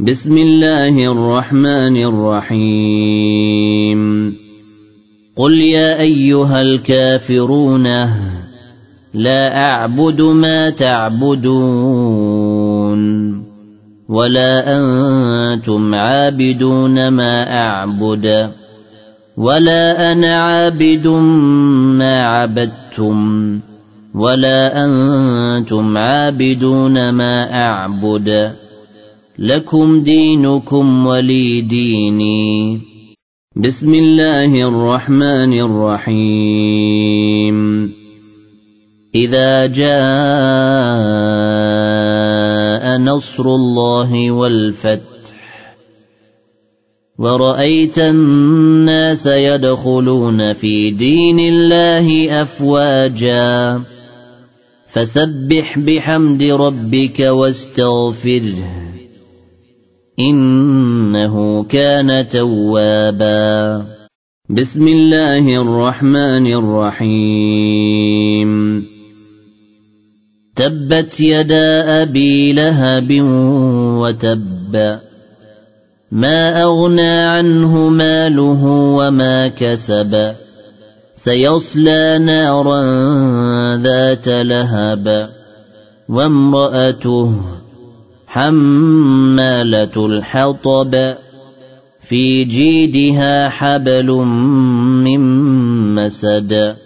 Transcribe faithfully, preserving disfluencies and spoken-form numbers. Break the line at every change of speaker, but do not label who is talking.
بسم الله الرحمن الرحيم قل يا أيها الكافرون لا أعبد ما تعبدون ولا أنتم عابدون ما أعبد ولا أنا عابد ما عبدتم ولا أنتم عابدون ما أعبد لكم دينكم ولي ديني. بسم الله الرحمن الرحيم إذا جاء نصر الله والفتح ورأيت الناس يدخلون في دين الله أفواجا فسبح بحمد ربك واستغفره إنه كان توابا. بسم الله الرحمن الرحيم تبت يدا أبي لهب وتب ما أغنى عنه ماله وما كسب سيصلى نارا ذات لهب وامرأته حمالة الحطب في جيدها حبل من مسد